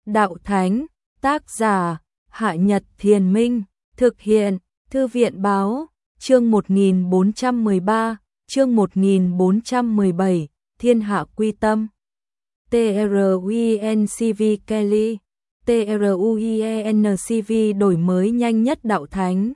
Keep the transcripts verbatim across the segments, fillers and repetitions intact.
Đạo Thánh, tác giả, Hạ Nhật Thiền Minh, thực hiện, Thư viện Báo, chương một nghìn bốn trăm mười ba, chương một nghìn bốn trăm mười bảy, Thiên Hạ Quy Tâm. TRUENCV Kelly, TRUENCV đổi mới nhanh nhất Đạo Thánh.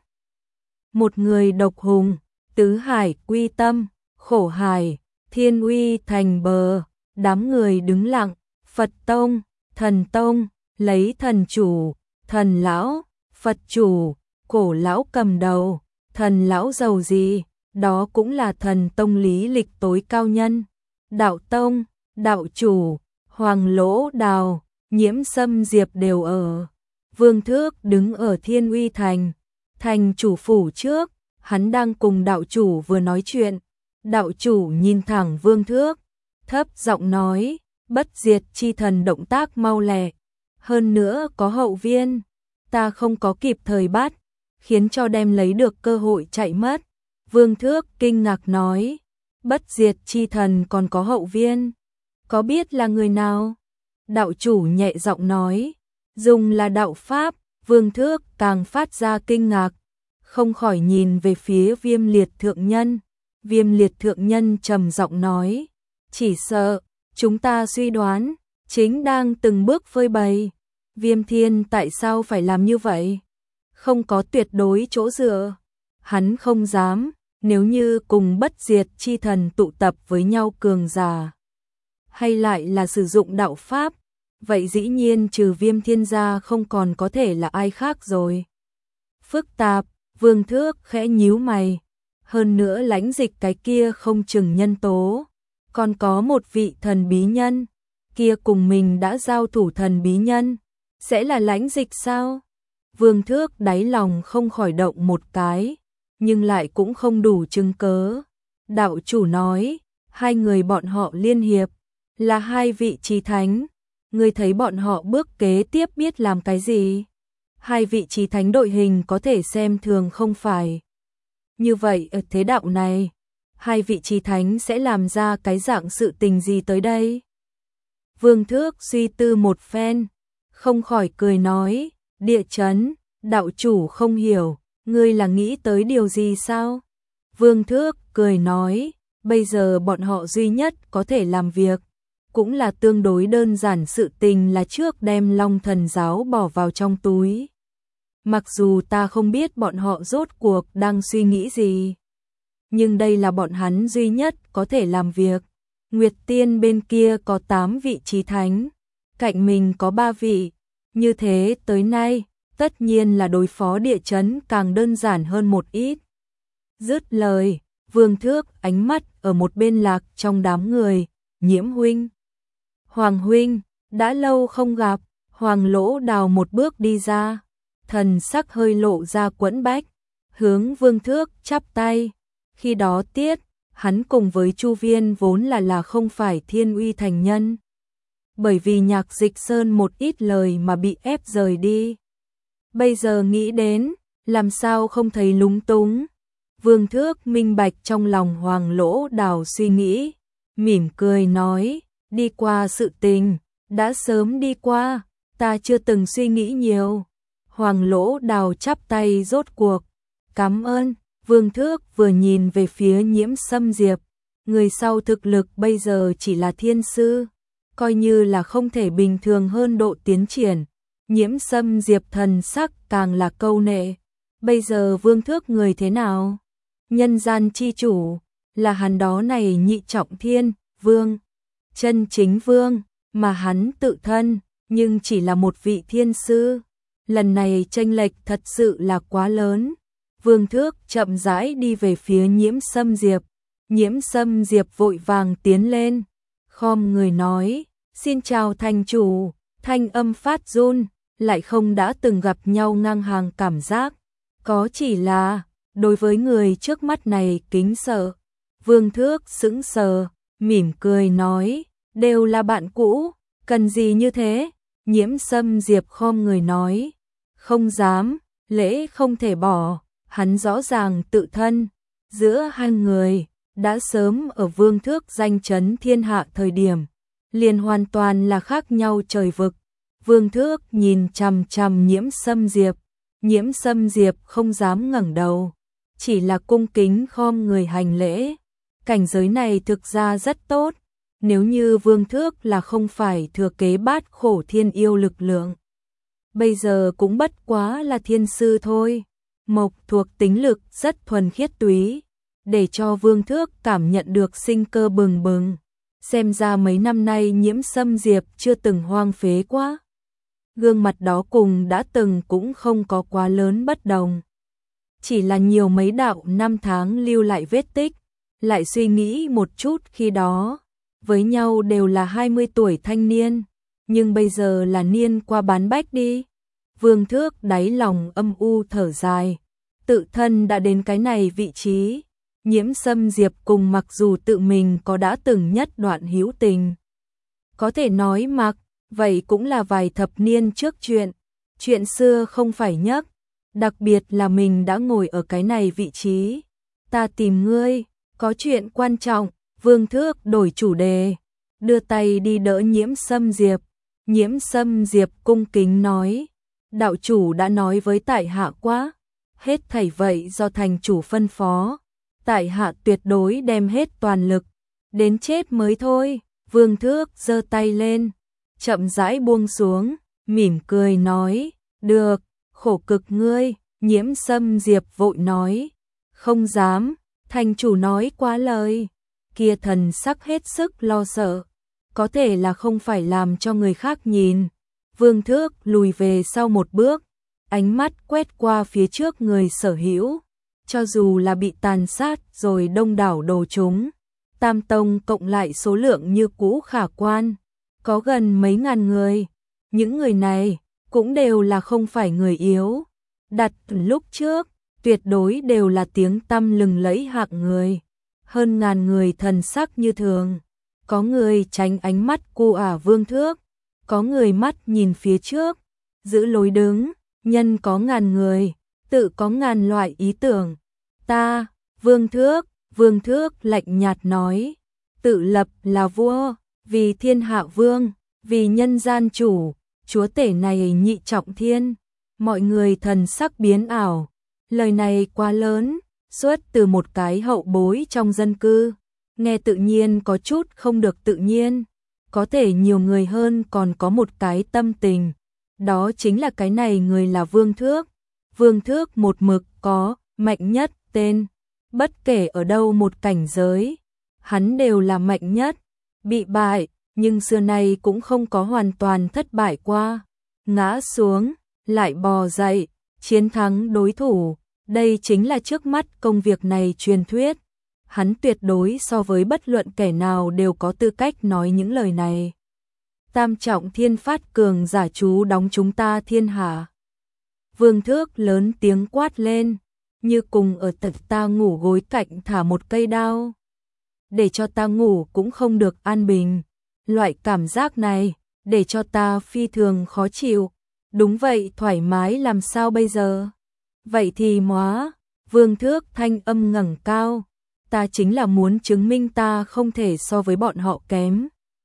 Một người độc hùng, tứ hải quy tâm, khổ hải, thiên uy thành bờ, đám người đứng lặng, Phật tông, thần tông, lấy thần chủ, thần lão, Phật chủ, cổ lão cầm đầu, thần lão giàu gì, đó cũng là thần tông lý lịch tối cao nhân. Đạo tông, đạo chủ, Hoàng Lỗ Đào, Nhiễm Sâm Diệp đều ở. Vương Thước đứng ở Thiên Uy Thành, thành chủ phủ trước, hắn đang cùng đạo chủ vừa nói chuyện. Đạo chủ nhìn thẳng Vương Thước, thấp giọng nói, bất diệt chi thần động tác mau lẹ, hơn nữa có hậu viên, ta không có kịp thời bắt, khiến cho đem lấy được cơ hội chạy mất. Vương Thước kinh ngạc nói, bất diệt chi thần còn có hậu viên, có biết là người nào? Đạo chủ nhẹ giọng nói, dùng là đạo pháp. Vương Thước càng phát ra kinh ngạc, không khỏi nhìn về phía Viêm Liệt thượng nhân. Viêm Liệt thượng nhân trầm giọng nói, chỉ sợ chúng ta suy đoán chính đang từng bước phơi bày. Viêm Thiên tại sao phải làm như vậy? Không có tuyệt đối chỗ dựa, hắn không dám. Nếu như cùng bất diệt chi thần tụ tập với nhau cường giả, hay lại là sử dụng đạo pháp, vậy dĩ nhiên trừ Viêm Thiên ra không còn có thể là ai khác rồi. Phức tạp, Vương Thước khẽ nhíu mày, hơn nữa lãnh dịch cái kia không chừng nhân tố, còn có một vị thần bí nhân, kia cùng mình đã giao thủ thần bí nhân, sẽ là lãnh dịch sao? Vương Thước đáy lòng không khỏi động một cái, nhưng lại cũng không đủ chứng cớ. Đạo chủ nói, hai người bọn họ liên hiệp, là hai vị chí thánh, ngươi thấy bọn họ bước kế tiếp biết làm cái gì? Hai vị chí thánh đội hình có thể xem thường không phải. Như vậy ở thế đạo này, hai vị chí thánh sẽ làm ra cái dạng sự tình gì tới đây? Vương Thước suy tư một phen, không khỏi cười nói, địa chấn, đạo chủ không hiểu, ngươi là nghĩ tới điều gì sao? Vương Thước cười nói, bây giờ bọn họ duy nhất có thể làm việc, cũng là tương đối đơn giản sự tình là trước đem Long Thần Giáo bỏ vào trong túi. Mặc dù ta không biết bọn họ rốt cuộc đang suy nghĩ gì, nhưng đây là bọn hắn duy nhất có thể làm việc. Nguyệt Tiên bên kia có tám vị chí thánh, cạnh mình có ba vị, như thế tới nay, tất nhiên là đối phó địa chấn càng đơn giản hơn một ít. Dứt lời, Vương Thước ánh mắt ở một bên lạc trong đám người, Nhiễm huynh, Hoàng huynh, đã lâu không gặp. Hoàng Lỗ Đào một bước đi ra, thần sắc hơi lộ ra quẫn bách, hướng Vương Thước chắp tay. Khi đó tiết, hắn cùng với Chu Viên vốn là là không phải Thiên Uy thành nhân, bởi vì Nhạc Dịch Sơn một ít lời mà bị ép rời đi. Bây giờ nghĩ đến, làm sao không thấy lúng túng. Vương Thước minh bạch trong lòng Hoàng Lỗ Đào suy nghĩ, mỉm cười nói, đi qua sự tình, đã sớm đi qua, ta chưa từng suy nghĩ nhiều. Hoàng Lỗ Đào chắp tay rốt cuộc, cảm ơn. Vương Thước vừa nhìn về phía Nhiễm Sâm Diệp, người sau thực lực bây giờ chỉ là thiên sư, coi như là không thể bình thường hơn độ tiến triển. Nhiễm Sâm Diệp thần sắc càng là câu nệ, bây giờ Vương Thước người thế nào? Nhân gian chi chủ, là hắn đó này nhị trọng thiên, vương, chân chính vương, mà hắn tự thân, nhưng chỉ là một vị thiên sư. Lần này chênh lệch thật sự là quá lớn. Vương Thước chậm rãi đi về phía Nhiễm Sâm Diệp, Nhiễm Sâm Diệp vội vàng tiến lên, khom người nói, xin chào thành chủ, thanh âm phát run, lại không đã từng gặp nhau ngang hàng cảm giác, có chỉ là, đối với người trước mắt này kính sợ. Vương Thước sững sờ, mỉm cười nói, đều là bạn cũ, cần gì như thế? Nhiễm Sâm Diệp khom người nói, không dám, lễ không thể bỏ. Hắn rõ ràng tự thân, giữa hai người, đã sớm ở Vương Thước danh chấn thiên hạ thời điểm, liền hoàn toàn là khác nhau trời vực. Vương Thước nhìn chằm chằm Nhiễm Sâm Diệp, Nhiễm Sâm Diệp không dám ngẩng đầu, chỉ là cung kính khom người hành lễ. Cảnh giới này thực ra rất tốt, nếu như Vương Thước là không phải thừa kế bát khổ thiên yêu lực lượng, bây giờ cũng bất quá là thiên sư thôi. Mộc thuộc tính lực rất thuần khiết túy, để cho Vương Thước cảm nhận được sinh cơ bừng bừng. Xem ra mấy năm nay Nhiễm Sâm Diệp chưa từng hoang phế quá. Gương mặt đó cùng đã từng cũng không có quá lớn bất đồng. Chỉ là nhiều mấy đạo năm tháng lưu lại vết tích, lại suy nghĩ một chút khi đó, với nhau đều là hai mươi tuổi thanh niên, nhưng bây giờ là niên qua bán bách đi. Vương Thước đáy lòng âm u thở dài, tự thân đã đến cái này vị trí. Nhiễm Sâm Diệp cùng mặc dù tự mình có đã từng nhất đoạn hữu tình, có thể nói mặc, vậy cũng là vài thập niên trước chuyện, chuyện xưa không phải nhắc, đặc biệt là mình đã ngồi ở cái này vị trí. Ta tìm ngươi, có chuyện quan trọng. Vương Thước đổi chủ đề, đưa tay đi đỡ Nhiễm Sâm Diệp. Nhiễm Sâm Diệp cung kính nói, đạo chủ đã nói với tại hạ quá, hết thảy vậy do thành chủ phân phó, tại hạ tuyệt đối đem hết toàn lực, đến chết mới thôi. Vương Thước giơ tay lên, chậm rãi buông xuống, mỉm cười nói, được, khổ cực ngươi. Nhiễm Sâm Diệp vội nói, không dám, thành chủ nói quá lời. Kia thần sắc hết sức lo sợ, có thể là không phải làm cho người khác nhìn. Vương Thước lùi về sau một bước, ánh mắt quét qua phía trước người sở hữu, cho dù là bị tàn sát rồi đông đảo đồ chúng, Tam Tông cộng lại số lượng như cũ khả quan, có gần mấy ngàn người. Những người này cũng đều là không phải người yếu, đặt lúc trước tuyệt đối đều là tiếng tăm lừng lẫy hạng người. Hơn ngàn người thần sắc như thường, có người tránh ánh mắt cô ả Vương Thước, có người mắt nhìn phía trước, giữ lối đứng. Nhân có ngàn người, tự có ngàn loại ý tưởng. Ta, Vương Thước, Vương Thước lạnh nhạt nói, tự lập là vua, vì thiên hạ vương, vì nhân gian chủ, chúa tể này nhị trọng thiên. Mọi người thần sắc biến ảo, lời này quá lớn, xuất từ một cái hậu bối trong dân cư, nghe tự nhiên có chút không được tự nhiên, có thể nhiều người hơn còn có một cái tâm tình, đó chính là cái này người là Vương Thước. Vương Thước một mực có mạnh nhất tên, bất kể ở đâu một cảnh giới, hắn đều là mạnh nhất, bị bại, nhưng xưa nay cũng không có hoàn toàn thất bại qua, ngã xuống, lại bò dậy, chiến thắng đối thủ. Đây chính là trước mắt công việc này truyền thuyết. Hắn tuyệt đối so với bất luận kẻ nào đều có tư cách nói những lời này. Tam trọng thiên phát cường giả chú đóng chúng ta thiên hạ. Vương Thước lớn tiếng quát lên, như cùng ở tận ta ngủ gối cạnh thả một cây đao. Để cho ta ngủ cũng không được an bình. Loại cảm giác này, để cho ta phi thường khó chịu. Đúng vậy, thoải mái làm sao bây giờ? Vậy thì móa. Vương Thước thanh âm ngẩng cao, ta chính là muốn chứng minh ta không thể so với bọn họ kém.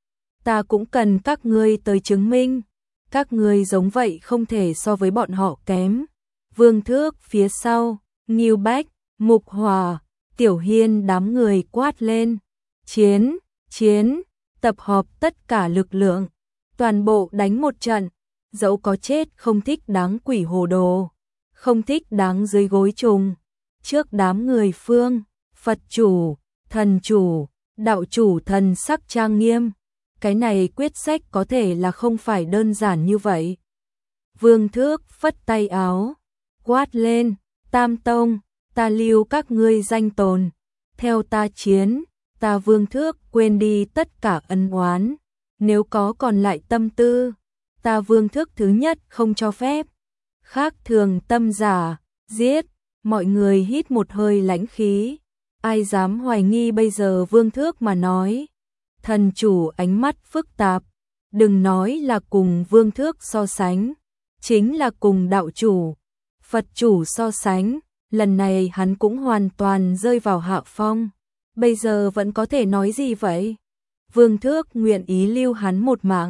Ta cũng cần các ngươi tới chứng minh, các ngươi giống vậy không thể so với bọn họ kém. Vương Thước phía sau, Ngưu Bách, Mục Hòa, Tiểu Hiên đám người quát lên, chiến, chiến, tập hợp tất cả lực lượng, toàn bộ đánh một trận, dẫu có chết không thích đáng quỷ hồ đồ, không thích đáng dưới gối trùng. Trước đám người phương, Phật chủ, thần chủ, đạo chủ thần sắc trang nghiêm, cái này quyết sách có thể là không phải đơn giản như vậy. Vương Thước phất tay áo, quát lên, Tam Tông, ta lưu các ngươi danh tồn, theo ta chiến. Ta Vương Thước quên đi tất cả ân oán, nếu có còn lại tâm tư, ta Vương Thước thứ nhất không cho phép. Khác thường tâm giả, giết. Mọi người hít một hơi lãnh khí, ai dám hoài nghi bây giờ Vương Thước mà nói. Thần chủ ánh mắt phức tạp, đừng nói là cùng Vương Thước so sánh, chính là cùng đạo chủ, Phật chủ so sánh, lần này hắn cũng hoàn toàn rơi vào hạ phong. Bây giờ vẫn có thể nói gì vậy? Vương Thước nguyện ý lưu hắn một mạng,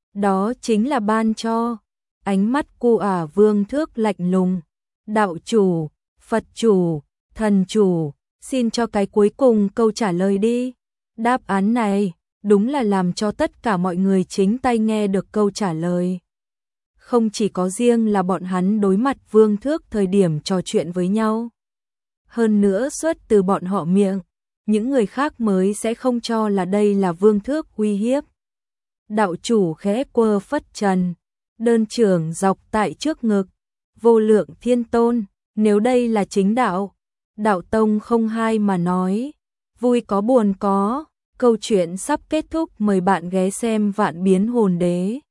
Đó chính là ban cho. Ánh mắt cu ả Vương Thước lạnh lùng. Đạo chủ, Phật chủ, thần chủ, xin cho cái cuối cùng câu trả lời đi. Đáp án này đúng là làm cho tất cả mọi người chính tay nghe được câu trả lời. Không chỉ có riêng là bọn hắn đối mặt Vương Thước thời điểm trò chuyện với nhau. Hơn nữa xuất từ bọn họ miệng, những người khác mới sẽ không cho là đây là Vương Thước uy hiếp. Đạo chủ khẽ quơ phất trần, đơn trưởng dọc tại trước ngực, vô lượng thiên tôn, nếu đây là chính đạo, đạo tông không hai mà nói, vui có buồn có, câu chuyện sắp kết thúc, mời bạn ghé xem Vạn Biến Hồn Đế.